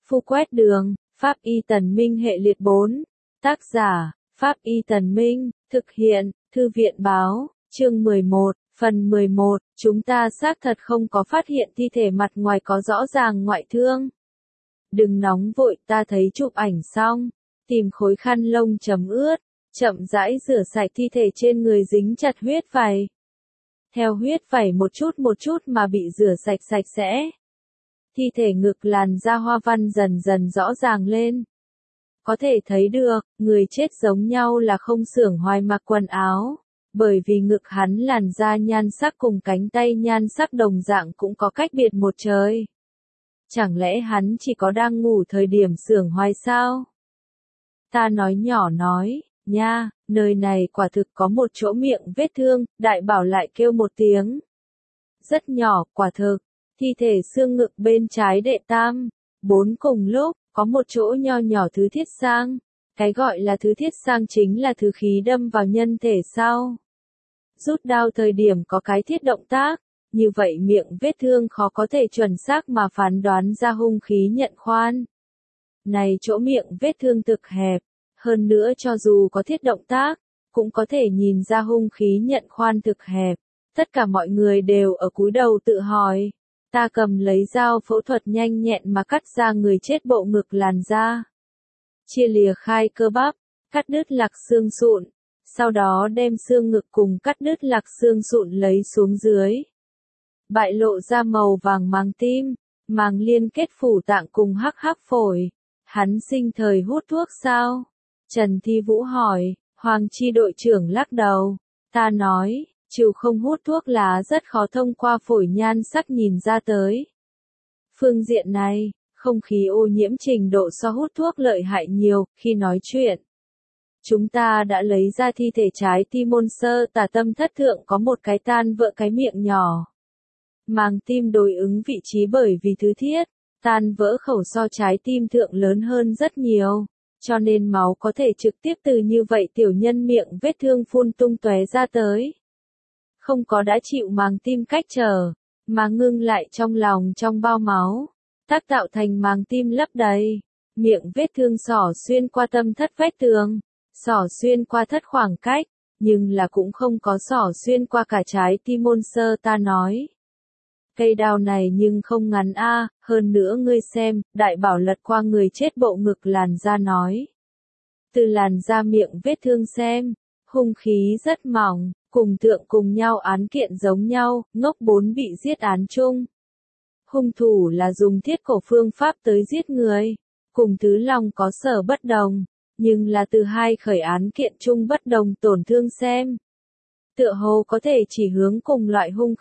Phu quét đường, Pháp Y Tần Minh hệ liệt 4. Tác giả, Pháp Y Tần Minh, thực hiện, Thư viện báo, chương 11, phần 11, chúng ta xác thật không có phát hiện thi thể mặt ngoài có rõ ràng ngoại thương. Đừng nóng vội, ta thấy chụp ảnh xong, tìm khối khăn lông chấm ướt, chậm rãi rửa sạch thi thể trên người dính chặt huyết vảy. Theo huyết vảy một chút mà bị rửa sạch sạch sẽ. Thi thể ngực làn da hoa văn dần dần rõ ràng lên. Có thể thấy được, người chết giống nhau là không xưởng hoài mặc quần áo, bởi vì ngực hắn làn da nhan sắc cùng cánh tay nhan sắc đồng dạng cũng có cách biệt một trời. Chẳng lẽ hắn chỉ có đang ngủ thời điểm xưởng hoài sao? Ta nói nhỏ nói, nha, nơi này quả thực có một chỗ miệng vết thương, Đại Bảo lại kêu một tiếng. Rất nhỏ, quả thực, thi thể xương ngực bên trái đệ tam, 4 cùng lúc, có một chỗ nho nhỏ thứ thiết sang. Cái gọi là thứ thiết sang chính là thứ khí đâm vào nhân thể sau. Rút đao thời điểm có cái thiết động tác, như vậy miệng vết thương khó có thể chuẩn xác mà phán đoán ra hung khí nhận khoan. Này chỗ miệng vết thương thực hẹp, hơn nữa cho dù có thiết động tác, cũng có thể nhìn ra hung khí nhận khoan thực hẹp. Tất cả mọi người đều ở cúi đầu tự hỏi. Ta cầm lấy dao phẫu thuật nhanh nhẹn mà cắt ra người chết bộ ngực làn da. Chia lìa khai cơ bắp, cắt đứt lạc xương sụn, sau đó đem xương ngực cùng cắt đứt lạc xương sụn lấy xuống dưới. Bại lộ ra màu vàng màng tim, màng liên kết phủ tạng cùng hắc phổi. Hắn sinh thời hút thuốc sao? Trần Thi Vũ hỏi, Hoàng Chi đội trưởng lắc đầu. Ta nói, trừ không hút thuốc lá rất khó thông qua phổi nhan sắc nhìn ra tới. Phương diện này, không khí ô nhiễm trình độ so hút thuốc lợi hại nhiều, khi nói chuyện. Chúng ta đã lấy ra thi thể trái tim môn sơ tả tâm thất thượng có một cái tan vỡ cái miệng nhỏ. Màng tim đối ứng vị trí bởi vì thứ thiết, tan vỡ khẩu so trái tim thượng lớn hơn rất nhiều, cho nên máu có thể trực tiếp từ như vậy tiểu nhân miệng vết thương phun tung tóe ra tới. Không có đã chịu màng tim cách trở, mà ngưng lại trong lòng trong bao máu, tác tạo thành màng tim lấp đầy. Miệng vết thương xỏ xuyên qua tâm thất vách tường, xỏ xuyên qua thất khoảng cách, nhưng là cũng không có xỏ xuyên qua cả trái tim môn sơ ta nói. Cây đao này nhưng không ngắn a, hơn nữa ngươi xem, Đại Bảo lật qua người chết bộ ngực làn da nói. Từ làn da miệng vết thương xem, hung khí rất mỏng, cùng tượng cùng nhau án kiện giống nhau, ngốc 4 bị giết án chung. Hung thủ là dùng thiết cổ phương pháp tới giết người, cùng Tứ Long có sở bất đồng, nhưng là từ hai khởi án kiện chung bất đồng tổn thương xem. Tựa hồ có thể chỉ hướng cùng loại hung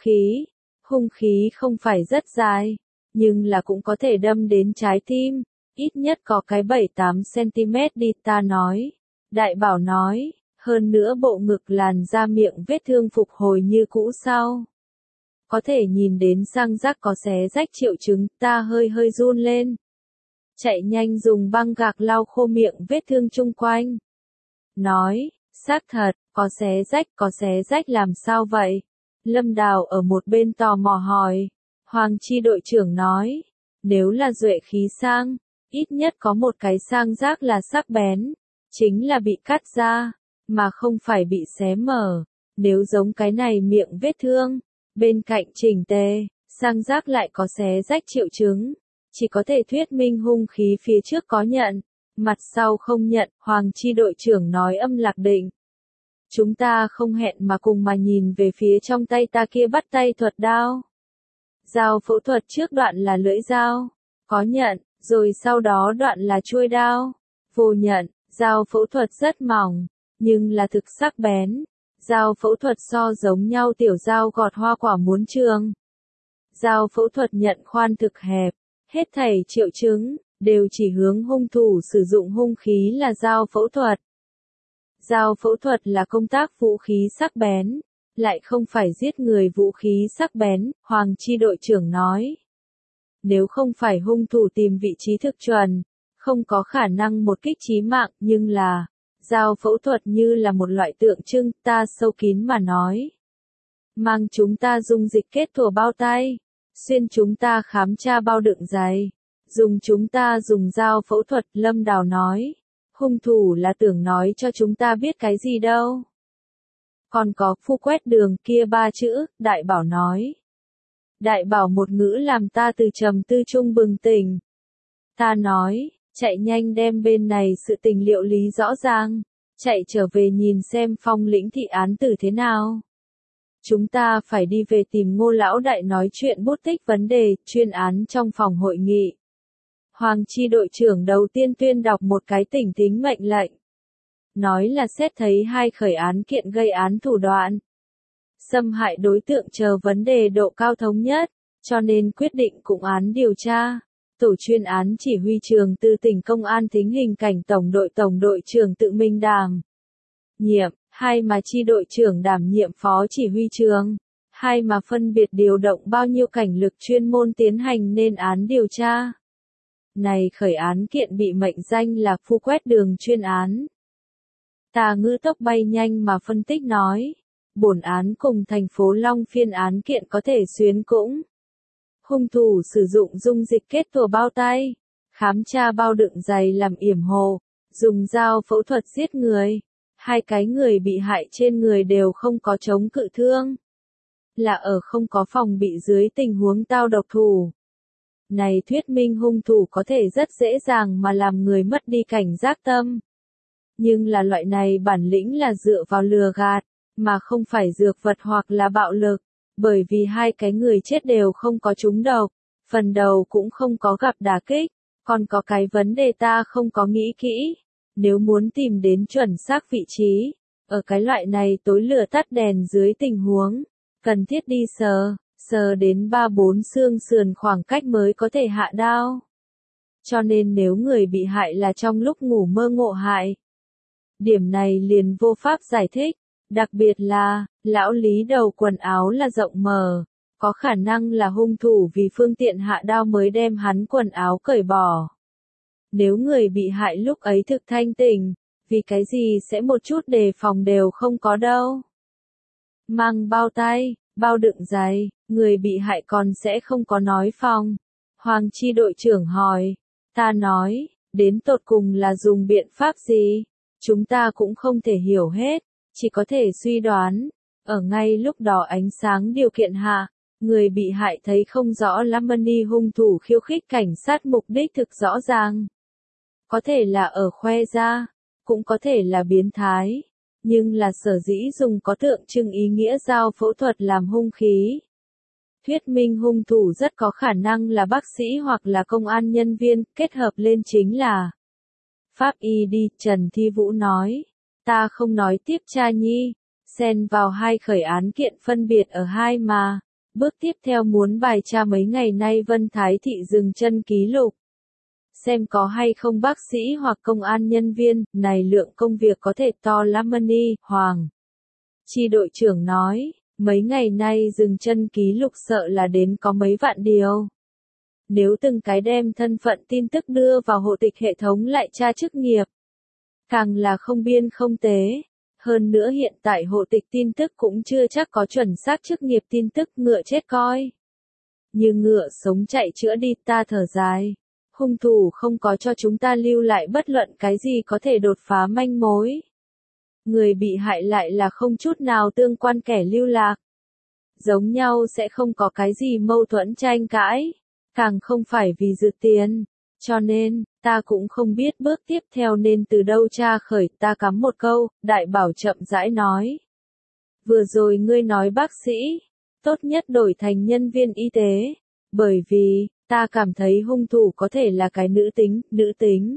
khí không phải rất dài, nhưng là cũng có thể đâm đến trái tim, ít nhất có cái 7-8 cm đi ta nói. Đại Bảo nói, hơn nữa bộ ngực làn da miệng vết thương phục hồi như cũ sau. Có thể nhìn đến răng rắc có xé rách triệu chứng, ta hơi run lên. Chạy nhanh dùng băng gạc lau khô miệng vết thương chung quanh. Nói, xác thật, có xé rách làm sao vậy? Lâm Đào ở một bên tò mò hỏi. Hoàng Chi đội trưởng nói, nếu là duệ khí sang, ít nhất có một cái sang rác là sắc bén, chính là bị cắt ra, mà không phải bị xé mở. Nếu giống cái này miệng vết thương, bên cạnh chỉnh tề, sang rác lại có xé rách triệu chứng, chỉ có thể thuyết minh hung khí phía trước có nhận, mặt sau không nhận, Hoàng Chi đội trưởng nói âm lạc định. Chúng ta không hẹn mà cùng mà nhìn về phía trong tay ta kia bắt tay thuật đao. Dao phẫu thuật trước đoạn là lưỡi dao, có nhận, rồi sau đó đoạn là chuôi đao, vô nhận. Dao phẫu thuật rất mỏng, nhưng là thực sắc bén. Dao phẫu thuật so giống nhau tiểu dao gọt hoa quả muốn trường. Dao phẫu thuật nhận khoan thực hẹp, hết thảy triệu chứng, đều chỉ hướng hung thủ sử dụng hung khí là dao phẫu thuật. Dao phẫu thuật là công tác vũ khí sắc bén, lại không phải giết người vũ khí sắc bén, Hoàng Chi đội trưởng nói. Nếu không phải hung thủ tìm vị trí thực chuẩn, không có khả năng một kích chí mạng, nhưng là, dao phẫu thuật như là một loại tượng trưng, ta sâu kín mà nói. Mang chúng ta dung dịch kết thủa bao tay, xuyên chúng ta khám tra bao đựng giày, Dùng chúng ta dùng dao phẫu thuật, Lâm Đào nói. Hung thủ là tưởng nói cho chúng ta biết cái gì đâu. Còn có phu quét đường kia 3 chữ, Đại Bảo nói. Đại Bảo một ngữ làm ta từ trầm tư chung bừng tỉnh. Ta nói, chạy nhanh đem bên này sự tình liệu lý rõ ràng, chạy trở về nhìn xem Phong lĩnh thị án tử thế nào. Chúng ta phải đi về tìm Ngô lão đại nói chuyện bút tích vấn đề, chuyên án trong phòng hội nghị. Hoàng Chi đội trưởng đầu tiên tuyên đọc một cái tỉnh tính mệnh lệnh. Nói là xét thấy 2 khởi án kiện gây án thủ đoạn, xâm hại đối tượng chờ vấn đề độ cao thống nhất, cho nên quyết định cụm án điều tra. Tổ chuyên án chỉ huy trường từ tỉnh công an thính hình cảnh tổng đội trưởng tự mình đảm nhiệm, 2 mà chi đội trưởng đảm nhiệm phó chỉ huy trường, 2 mà phân biệt điều động bao nhiêu cảnh lực chuyên môn tiến hành nên án điều tra. Này khởi án kiện bị mệnh danh là phu quét đường chuyên án. Ta ngữ tốc bay nhanh mà phân tích nói, bổn án cùng thành phố Long phiên án kiện có thể xuyến cũng. Hung thủ sử dụng dung dịch kết tủa bao tay, khám tra bao đựng giày làm yểm hộ, dùng dao phẫu thuật giết người. 2 cái người bị hại trên người đều không có chống cự thương. Là ở không có phòng bị dưới tình huống tao độc thủ. Này thuyết minh hung thủ có thể rất dễ dàng mà làm người mất đi cảnh giác tâm. Nhưng là loại này bản lĩnh là dựa vào lừa gạt, mà không phải dược vật hoặc là bạo lực. Bởi vì 2 cái người chết đều không có trúng độc, phần đầu cũng không có gặp đả kích, còn có cái vấn đề ta không có nghĩ kỹ. Nếu muốn tìm đến chuẩn xác vị trí, ở cái loại này tối lửa tắt đèn dưới tình huống, cần thiết đi sờ đến 3-4 xương sườn khoảng cách mới có thể hạ đao. Cho nên nếu người bị hại là trong lúc ngủ mơ ngộ hại, điểm này liền vô pháp giải thích. Đặc biệt là, lão Lý đầu quần áo là rộng mở, có khả năng là hung thủ vì phương tiện hạ đao mới đem hắn quần áo cởi bỏ. Nếu người bị hại lúc ấy thực thanh tỉnh, vì cái gì sẽ một chút đề phòng đều không có đâu. Mang bao tay, bao đựng giày, người bị hại còn sẽ không có nói phòng. Hoàng Chi đội trưởng hỏi, ta nói, đến tột cùng là dùng biện pháp gì? Chúng ta cũng không thể hiểu hết. Chỉ có thể suy đoán, ở ngay lúc đó ánh sáng điều kiện hạ, người bị hại thấy không rõ Lamani hung thủ khiêu khích cảnh sát mục đích thực rõ ràng. Có thể là ở khoe ra, cũng có thể là biến thái, nhưng là sở dĩ dùng có tượng trưng ý nghĩa dao phẫu thuật làm hung khí. Thuyết minh hung thủ rất có khả năng là bác sĩ hoặc là công an nhân viên, kết hợp lên chính là pháp y đi, Trần Thi Vũ nói. Ta không nói tiếp cha nhi, xen vào 2 khởi án kiện phân biệt ở 2 mà. Bước tiếp theo muốn bài tra mấy ngày nay Vân Thái Thị dừng chân ký lục. Xem có hay không bác sĩ hoặc công an nhân viên, này lượng công việc có thể to lắm money, Hoàng. Chi đội trưởng nói, mấy ngày nay dừng chân ký lục sợ là đến có mấy vạn điều. Nếu từng cái đem thân phận tin tức đưa vào hộ tịch hệ thống lại tra chức nghiệp. Càng là không biên không tế. Hơn nữa hiện tại hộ tịch tin tức cũng chưa chắc có chuẩn xác chức nghiệp tin tức ngựa chết coi. Như ngựa sống chạy chữa đi ta thở dài. Hung thủ không có cho chúng ta lưu lại bất luận cái gì có thể đột phá manh mối. Người bị hại lại là không chút nào tương quan kẻ lưu lạc. Giống nhau sẽ không có cái gì mâu thuẫn tranh cãi. Càng không phải vì dự tiền. Cho nên, ta cũng không biết bước tiếp theo nên từ đâu tra khởi, ta cắm một câu, Đại Bảo chậm rãi nói. Vừa rồi ngươi nói bác sĩ, tốt nhất đổi thành nhân viên y tế, bởi vì, ta cảm thấy hung thủ có thể là cái nữ tính.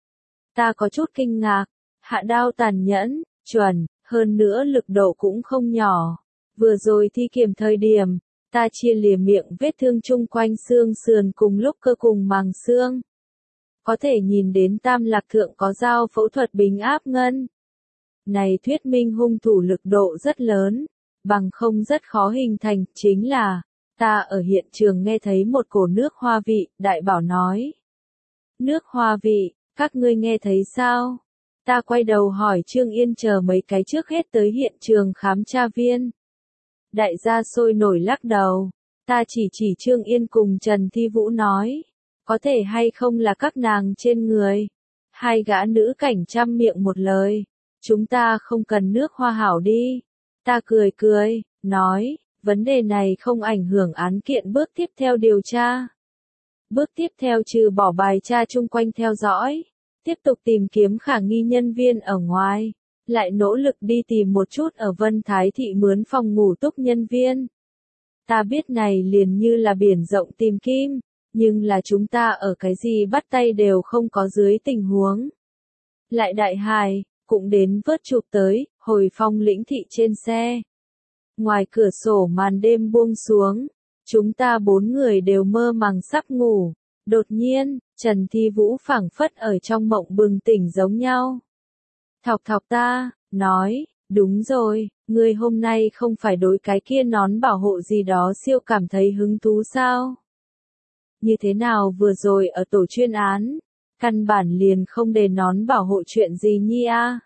Ta có chút kinh ngạc, hạ đao tàn nhẫn, chuẩn, hơn nữa lực độ cũng không nhỏ. Vừa rồi thi kiểm thời điểm, ta chia lìa miệng vết thương chung quanh xương sườn cùng lúc cơ cùng màng xương. Có thể nhìn đến tam lạc thượng có dao phẫu thuật bình áp ngân. Này thuyết minh hung thủ lực độ rất lớn, bằng không rất khó hình thành, chính là, ta ở hiện trường nghe thấy một cổ nước hoa vị, Đại Bảo nói. Nước hoa vị, các ngươi nghe thấy sao? Ta quay đầu hỏi Trương Yên chờ mấy cái trước hết tới hiện trường khám tra viên. Đại gia sôi nổi lắc đầu, ta chỉ Trương Yên cùng Trần Thi Vũ nói. có thể hay không là các nàng trên người. Hai gã nữ cảnh trăm miệng một lời, chúng ta không cần nước hoa hảo đi. Ta cười cười, nói, vấn đề này không ảnh hưởng án kiện bước tiếp theo điều tra. Bước tiếp theo trừ bỏ bài tra chung quanh theo dõi, tiếp tục tìm kiếm khả nghi nhân viên ở ngoài, lại nỗ lực đi tìm một chút ở Vân Thái Thị mướn phòng ngủ túc nhân viên. Ta biết này liền như là biển rộng tìm kim, nhưng là chúng ta ở cái gì bắt tay đều không có dưới tình huống. Lại đại hài, cũng đến vớt chụp tới, hồi Phong Lĩnh Thị trên xe. Ngoài cửa sổ màn đêm buông xuống, chúng ta 4 người đều mơ màng sắp ngủ. Đột nhiên, Trần Thi Vũ phảng phất ở trong mộng bừng tỉnh giống nhau. Thọc thọc ta, nói, đúng rồi, ngươi hôm nay không phải đối cái kia nón bảo hộ gì đó siêu cảm thấy hứng thú sao? Như thế nào vừa rồi ở tổ chuyên án, căn bản liền không để nón bảo hộ chuyện gì nhi a?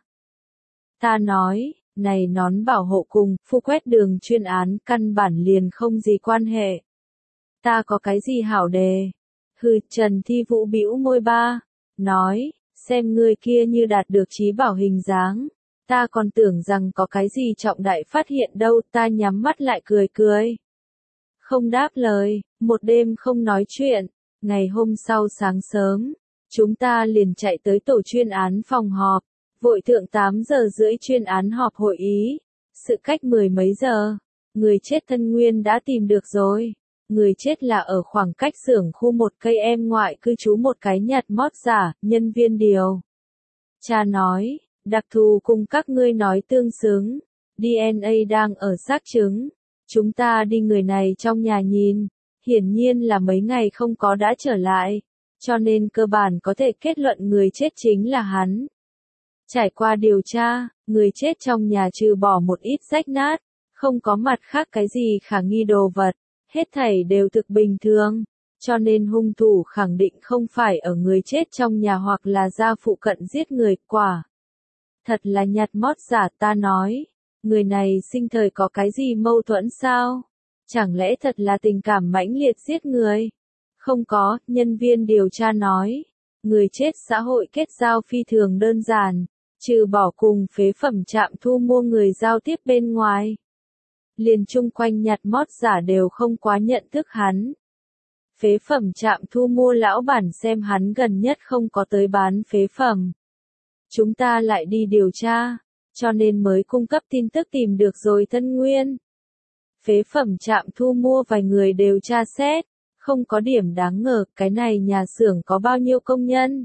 Ta nói, này nón bảo hộ cùng phu quét đường chuyên án căn bản liền không gì quan hệ. Ta có cái gì hảo đề? Hừ, Trần Thi Vũ bĩu môi ba, nói, xem người kia như đạt được trí bảo hình dáng. Ta còn tưởng rằng có cái gì trọng đại phát hiện đâu, ta nhắm mắt lại cười cười. Không đáp lời, một đêm không nói chuyện, ngày hôm sau sáng sớm, chúng ta liền chạy tới tổ chuyên án phòng họp, vội thượng 8 giờ rưỡi chuyên án họp hội ý. Sự cách 10 mấy giờ, người chết thân nguyên đã tìm được rồi. Người chết là ở khoảng cách xưởng khu 1 cây em ngoại cư trú một cái nhặt mót giả, nhân viên điều. Cha nói, đặc thù cùng các ngươi nói tương xứng, DNA đang ở xác chứng. Chúng ta đi người này trong nhà nhìn, hiển nhiên là mấy ngày không có đã trở lại, cho nên cơ bản có thể kết luận người chết chính là hắn. Trải qua điều tra, người chết trong nhà trừ bỏ một ít rách nát, không có mặt khác cái gì khả nghi đồ vật, hết thảy đều thực bình thường, cho nên hung thủ khẳng định không phải ở người chết trong nhà hoặc là ra phụ cận giết người, quả. Thật là nhặt mót giả, ta nói, người này sinh thời có cái gì mâu thuẫn sao? Chẳng lẽ thật là tình cảm mãnh liệt giết người? Không có, nhân viên điều tra nói, người chết xã hội kết giao phi thường đơn giản, trừ bỏ cùng phế phẩm trạm thu mua người giao tiếp bên ngoài. Liền chung quanh nhặt mót giả đều không quá nhận thức hắn. Phế phẩm trạm thu mua lão bản xem hắn gần nhất không có tới bán phế phẩm. Chúng ta lại đi điều tra, cho nên mới cung cấp tin tức tìm được rồi thân nguyên. Phế phẩm trạm thu mua vài người đều tra xét, không có điểm đáng ngờ, cái này nhà xưởng có bao nhiêu công nhân?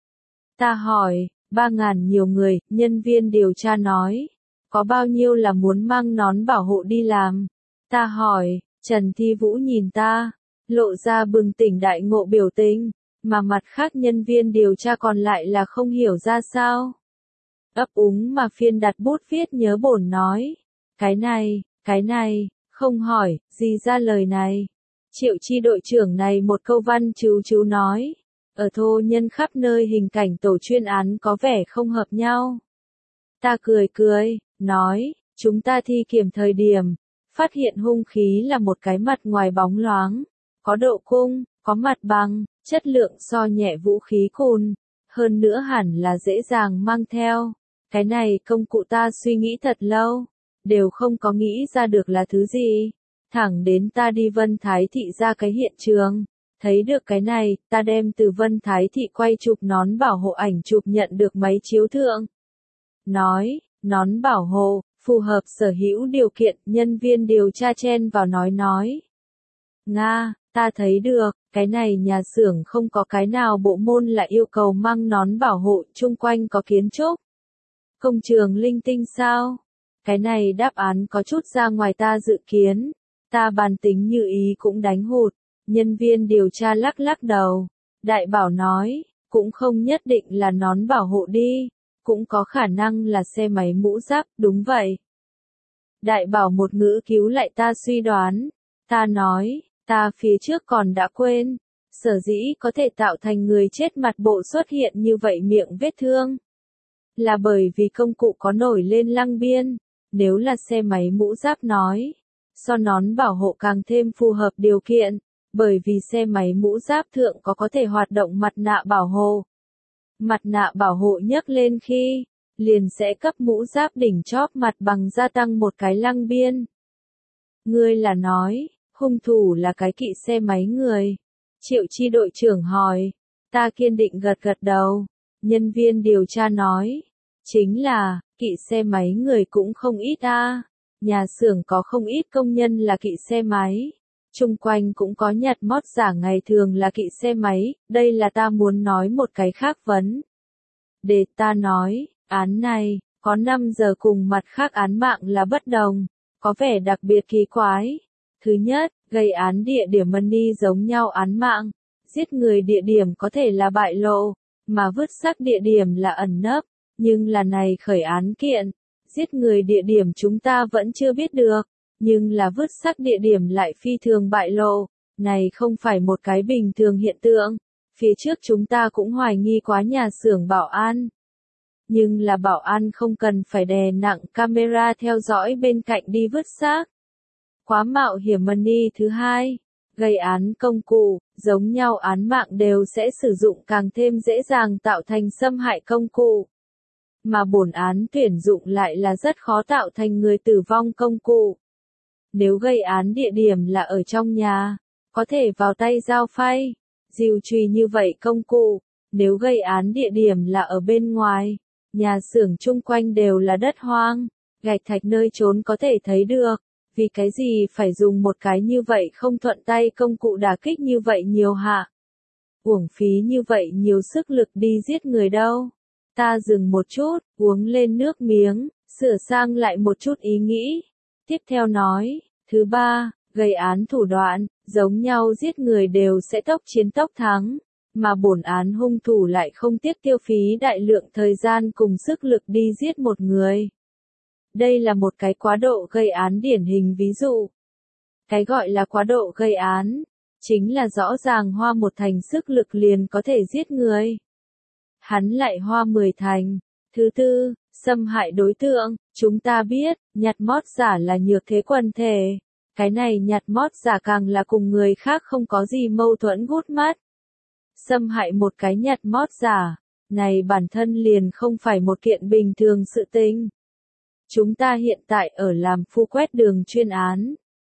Ta hỏi, 3.000 nhiều người, nhân viên điều tra nói. Có bao nhiêu là muốn mang nón bảo hộ đi làm? Ta hỏi, Trần Thi Vũ nhìn ta, lộ ra bừng tỉnh đại ngộ biểu tình, mà mặt khác nhân viên điều tra còn lại là không hiểu ra sao. Ấp úng mà phiên đặt bút viết nhớ bổn nói. Cái này, không hỏi, gì ra lời này. Triệu Chi đội trưởng này một câu văn chú nói. Ở thô nhân khắp nơi hình cảnh tổ chuyên án có vẻ không hợp nhau. Ta cười, nói, chúng ta thi kiểm thời điểm, phát hiện hung khí là một cái mặt ngoài bóng loáng, có độ cung, có mặt bằng, chất lượng so nhẹ vũ khí cùn, hơn nữa hẳn là dễ dàng mang theo. Cái này công cụ ta suy nghĩ thật lâu, đều không có nghĩ ra được là thứ gì. Thẳng đến ta đi Vân Thái Thị ra cái hiện trường, thấy được cái này, ta đem từ Vân Thái Thị quay chụp nón bảo hộ ảnh chụp nhận được máy chiếu thượng. Nói, nón bảo hộ, phù hợp sở hữu điều kiện, nhân viên điều tra chen vào nói. Nga, ta thấy được, cái này nhà xưởng không có cái nào bộ môn là yêu cầu mang nón bảo hộ, chung quanh có kiến trúc. Công trường linh tinh sao? Cái này đáp án có chút ra ngoài ta dự kiến. Ta bàn tính như ý cũng đánh hụt. Nhân viên điều tra lắc đầu. Đại bảo nói, cũng không nhất định là nón bảo hộ đi. Cũng có khả năng là xe máy mũ giáp, đúng vậy. Đại bảo một ngữ cứu lại ta suy đoán. Ta nói, ta phía trước còn đã quên. Sở dĩ có thể tạo thành người chết mặt bộ xuất hiện như vậy miệng vết thương. Là bởi vì công cụ có nổi lên lăng biên. Nếu là xe máy mũ giáp nói, so nón bảo hộ càng thêm phù hợp điều kiện. Bởi vì xe máy mũ giáp thượng có thể hoạt động mặt nạ bảo hộ. Mặt nạ bảo hộ nhấc lên khi, liền sẽ cấp mũ giáp đỉnh chóp mặt bằng gia tăng một cái lăng biên. Ngươi là nói, hung thủ là cái kỵ xe máy người. Triệu Chi đội trưởng hỏi. Ta kiên định gật gật đầu. Nhân viên điều tra nói. Chính là, kỵ xe máy người cũng không ít a. Nhà xưởng có không ít công nhân là kỵ xe máy. Chung quanh cũng có nhặt mót giả ngày thường là kỵ xe máy. Đây là ta muốn nói một cái khác vấn. Để ta nói, án này, có 5 giờ cùng mặt khác án mạng là bất đồng. Có vẻ đặc biệt kỳ quái. Thứ nhất, gây án địa điểm money giống nhau án mạng. Giết người địa điểm có thể là bại lộ, mà vứt xác địa điểm là ẩn nấp. Nhưng là này khởi án kiện. Giết người địa điểm chúng ta vẫn chưa biết được. Nhưng là vứt xác địa điểm lại phi thường bại lộ. Này không phải một cái bình thường hiện tượng. Phía trước chúng ta cũng hoài nghi quá nhà xưởng bảo an. Nhưng là bảo an không cần phải đè nặng camera theo dõi bên cạnh đi vứt xác. Quá mạo hiểm money. Thứ hai, gây án công cụ, giống nhau án mạng đều sẽ sử dụng càng thêm dễ dàng tạo thành xâm hại công cụ. Mà bổn án tuyển dụng lại là rất khó tạo thành người tử vong công cụ. Nếu gây án địa điểm là ở trong nhà, có thể vào tay dao phay, dìu chùy như vậy công cụ. Nếu gây án địa điểm là ở bên ngoài, nhà xưởng chung quanh đều là đất hoang, gạch thạch nơi trốn có thể thấy được. Vì cái gì phải dùng một cái như vậy không thuận tay công cụ đả kích như vậy nhiều hạ? Uổng phí như vậy nhiều sức lực đi giết người đâu. Ta dừng một chút, uống lên nước miếng, sửa sang lại một chút ý nghĩ. Tiếp theo nói, thứ ba, gây án thủ đoạn, giống nhau giết người đều sẽ tốc chiến tốc thắng. Mà bổn án hung thủ lại không tiếc tiêu phí đại lượng thời gian cùng sức lực đi giết một người. Đây là một cái quá độ gây án điển hình ví dụ. Cái gọi là quá độ gây án, chính là rõ ràng hoa một thành sức lực liền có thể giết người. Hắn lại hoa 10 thành. Thứ tư, xâm hại đối tượng, chúng ta biết, nhặt mót giả là nhược thế quần thể. Cái này nhặt mót giả càng là cùng người khác không có gì mâu thuẫn gút mắt. Xâm hại một cái nhặt mót giả, này bản thân liền không phải một kiện bình thường sự tình. Chúng ta hiện tại ở làm phu quét đường chuyên án.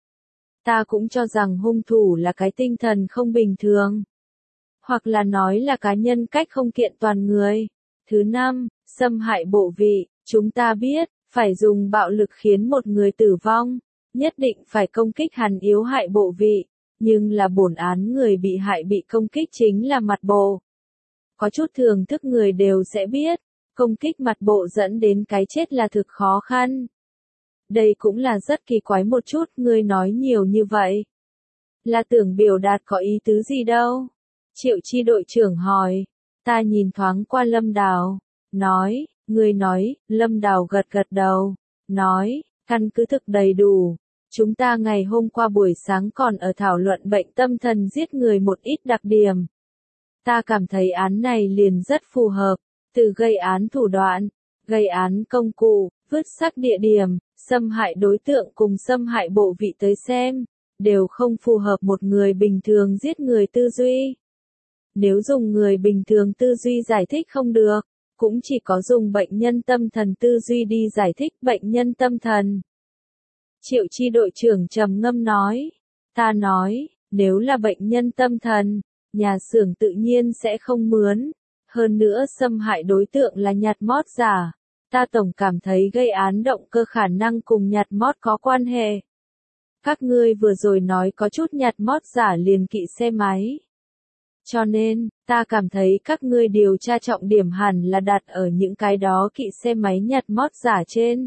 Ta cũng cho rằng hung thủ là cái tinh thần không bình thường. Hoặc là nói là cá nhân cách không kiện toàn người. Thứ năm, xâm hại bộ vị. Chúng ta biết, phải dùng bạo lực khiến một người tử vong. Nhất định phải công kích hắn yếu hại bộ vị. Nhưng là bổn án người bị hại bị công kích chính là mặt bộ. Có chút thường thức người đều sẽ biết. Công kích mặt bộ dẫn đến cái chết là thực khó khăn. Đây cũng là rất kỳ quái một chút, ngươi nói nhiều như vậy. Là tưởng biểu đạt có ý tứ gì đâu? Triệu Chi đội trưởng hỏi. Ta nhìn thoáng qua Lâm Đào. Nói, ngươi nói, Lâm Đào gật gật đầu. Nói, căn cứ thực đầy đủ. Chúng ta ngày hôm qua buổi sáng còn ở thảo luận bệnh tâm thần giết người một ít đặc điểm. Ta cảm thấy án này liền rất phù hợp. Từ gây án thủ đoạn, gây án công cụ, vứt xác địa điểm, xâm hại đối tượng cùng xâm hại bộ vị tới xem, đều không phù hợp một người bình thường giết người tư duy. Nếu dùng người bình thường tư duy giải thích không được, cũng chỉ có dùng bệnh nhân tâm thần tư duy đi giải thích bệnh nhân tâm thần. Triệu Chi đội trưởng trầm ngâm nói. Ta nói, nếu là bệnh nhân tâm thần, nhà xưởng tự nhiên sẽ không mướn. Hơn nữa xâm hại đối tượng là nhặt mót giả. Ta tổng cảm thấy gây án động cơ khả năng cùng nhặt mót có quan hệ. Các ngươi vừa rồi nói có chút nhặt mót giả liền kỵ xe máy. Cho nên, ta cảm thấy các ngươi điều tra trọng điểm hẳn là đặt ở những cái đó kỵ xe máy nhặt mót giả trên.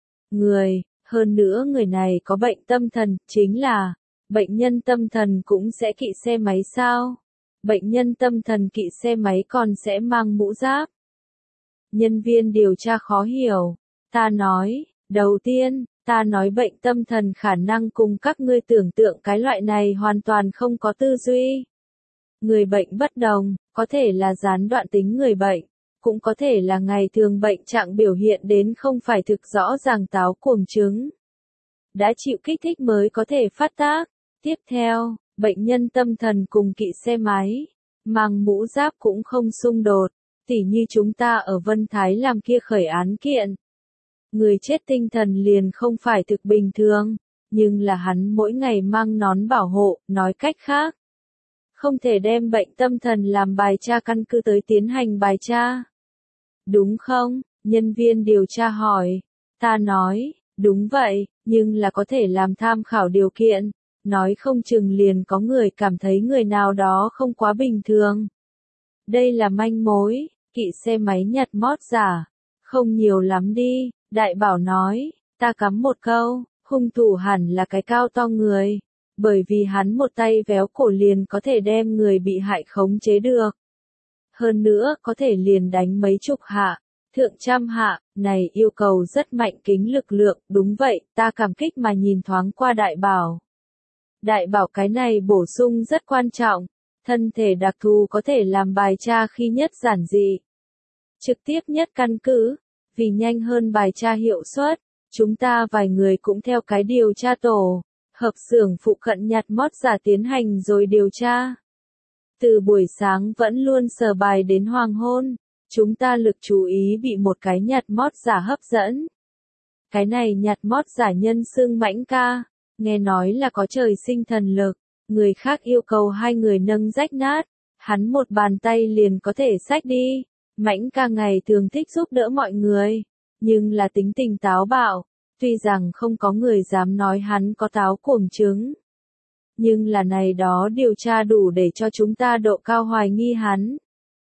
Người, hơn nữa người này có bệnh tâm thần, chính là, bệnh nhân tâm thần cũng sẽ kỵ xe máy sao? Bệnh nhân tâm thần kỵ xe máy còn sẽ mang mũ giáp. Nhân viên điều tra khó hiểu. Ta nói, đầu tiên, ta nói bệnh tâm thần khả năng cùng các ngươi tưởng tượng cái loại này hoàn toàn không có tư duy. Người bệnh bất đồng, có thể là gián đoạn tính người bệnh, cũng có thể là ngày thường bệnh trạng biểu hiện đến không phải thực rõ ràng táo cuồng chứng. Đã chịu kích thích mới có thể phát tác. Tiếp theo, Bệnh nhân tâm thần cùng kỵ xe máy, mang mũ giáp cũng không xung đột, tỉ như chúng ta ở Vân Thái làm kia khởi án kiện. Người chết tinh thần liền không phải thực bình thường, nhưng là hắn mỗi ngày mang nón bảo hộ, nói cách khác. Không thể đem bệnh tâm thần làm bài tra căn cứ tới tiến hành bài tra. Đúng không? Nhân viên điều tra hỏi. Ta nói, đúng vậy, nhưng là có thể làm tham khảo điều kiện. Nói không chừng liền có người cảm thấy người nào đó không quá bình thường. Đây là manh mối, kỵ xe máy nhặt mót giả. Không nhiều lắm đi, đại bảo nói, ta cắm một câu, hung thủ hẳn là cái cao to người. Bởi vì hắn một tay véo cổ liền có thể đem người bị hại khống chế được. Hơn nữa có thể liền đánh mấy chục hạ, thượng trăm hạ, này yêu cầu rất mạnh kính lực lượng, đúng vậy, ta cảm kích mà nhìn thoáng qua đại bảo. Đại bảo cái này bổ sung rất quan trọng, thân thể đặc thù có thể làm bài tra khi nhất giản dị. Trực tiếp nhất căn cứ, vì nhanh hơn bài tra hiệu suất, chúng ta vài người cũng theo cái điều tra tổ, hợp xưởng phụ cận nhặt mót giả tiến hành rồi điều tra. Từ buổi sáng vẫn luôn sờ bài đến hoàng hôn, chúng ta lực chú ý bị một cái nhặt mót giả hấp dẫn. Cái này nhặt mót giả nhân xưng Mãnh ca, nghe nói là có trời sinh thần lực, người khác yêu cầu hai người nâng rách nát, hắn một bàn tay liền có thể xách đi. Mãnh ca ngày thường thích giúp đỡ mọi người, nhưng là tính tình táo bạo, tuy rằng không có người dám nói hắn có táo cuồng chứng. Nhưng là này đó điều tra đủ để cho chúng ta độ cao hoài nghi hắn.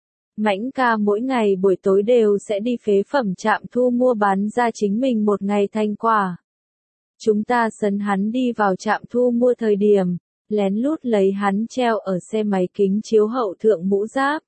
Mãnh ca mỗi ngày buổi tối đều sẽ đi phế phẩm trạm thu mua bán ra chính mình một ngày thành quả. Chúng ta sấn hắn đi vào trạm thu mua thời điểm, lén lút lấy hắn treo ở xe máy kính chiếu hậu thượng mũ giáp.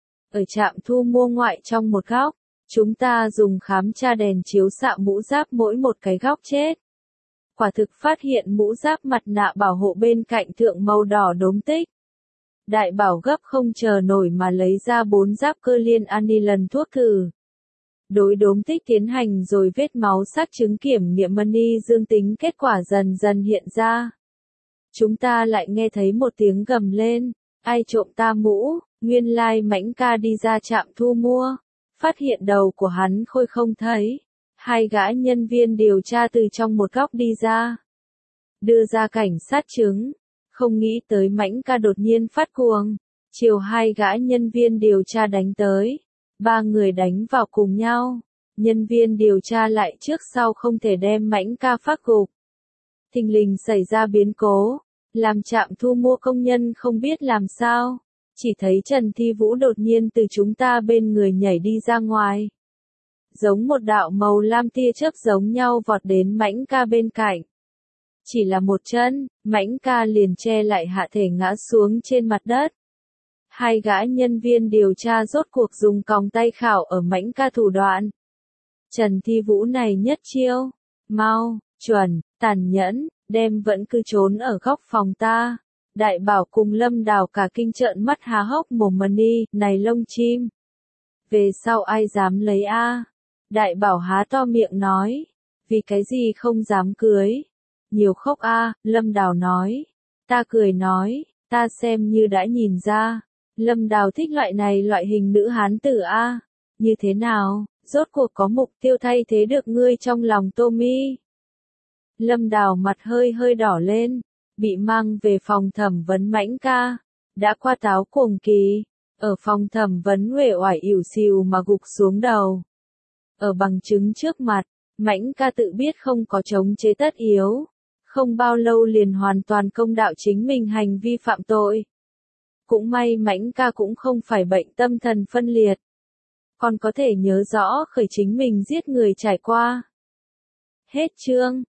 Ở trạm thu mua ngoại trong một góc, chúng ta dùng khám tra đèn chiếu xạ mũ giáp mỗi một cái góc chết. Quả thực phát hiện mũ giáp mặt nạ bảo hộ bên cạnh thượng màu đỏ đốm tích. Đại bảo gấp không chờ nổi mà lấy ra 4 giáp cơ liên aniline thuốc thử. Đối đốm tích tiến hành rồi vết máu xác chứng kiểm nghiệm mani dương tính, kết quả dần dần hiện ra. Chúng ta lại nghe thấy một tiếng gầm lên, ai trộm ta mũ, nguyên lai Mãnh ca đi ra trạm thu mua, phát hiện đầu của hắn khôi không thấy. Hai gã nhân viên điều tra từ trong một góc đi ra, đưa ra cảnh sát chứng, không nghĩ tới Mãnh ca đột nhiên phát cuồng, chiều hai gã nhân viên điều tra đánh tới, ba người đánh vào cùng nhau, nhân viên điều tra lại trước sau không thể đem Mãnh ca phát gục. Thình lình xảy ra biến cố, làm trạm thu mua công nhân không biết làm sao, chỉ thấy Trần Thi Vũ đột nhiên từ chúng ta bên người nhảy đi ra ngoài. Giống một đạo màu lam tia chớp giống nhau vọt đến Mãnh ca bên cạnh. Chỉ là một chân, Mãnh ca liền che lại hạ thể ngã xuống trên mặt đất. Hai gã nhân viên điều tra rốt cuộc dùng còng tay khảo ở Mãnh ca thủ đoạn. Trần Thi Vũ này nhất chiêu, mau, chuẩn, tàn nhẫn, đem vẫn cứ trốn ở góc phòng ta. Đại bảo cùng Lâm Đào cả kinh trợn mắt há hốc mồm mani, này lông chim. Về sau ai dám lấy a? Đại bảo há to miệng nói, vì cái gì không dám cưới. Nhiều khóc a, Lâm Đào nói. Ta cười nói, ta xem như đã nhìn ra. Lâm Đào thích loại hình nữ hán tử a. Như thế nào, rốt cuộc có mục tiêu thay thế được ngươi trong lòng Tommy. Lâm Đào mặt hơi hơi đỏ lên, bị mang về phòng thẩm vấn Mãnh ca. Đã qua táo cuồng kỳ, ở phòng thẩm vấn uể oải ỉu xìu mà gục xuống đầu. Ở bằng chứng trước mặt, Mãnh ca tự biết không có chống chế tất yếu, không bao lâu liền hoàn toàn công đạo chính mình hành vi phạm tội. Cũng may Mãnh ca cũng không phải bệnh tâm thần phân liệt, còn có thể nhớ rõ khởi chính mình giết người trải qua. Hết chương.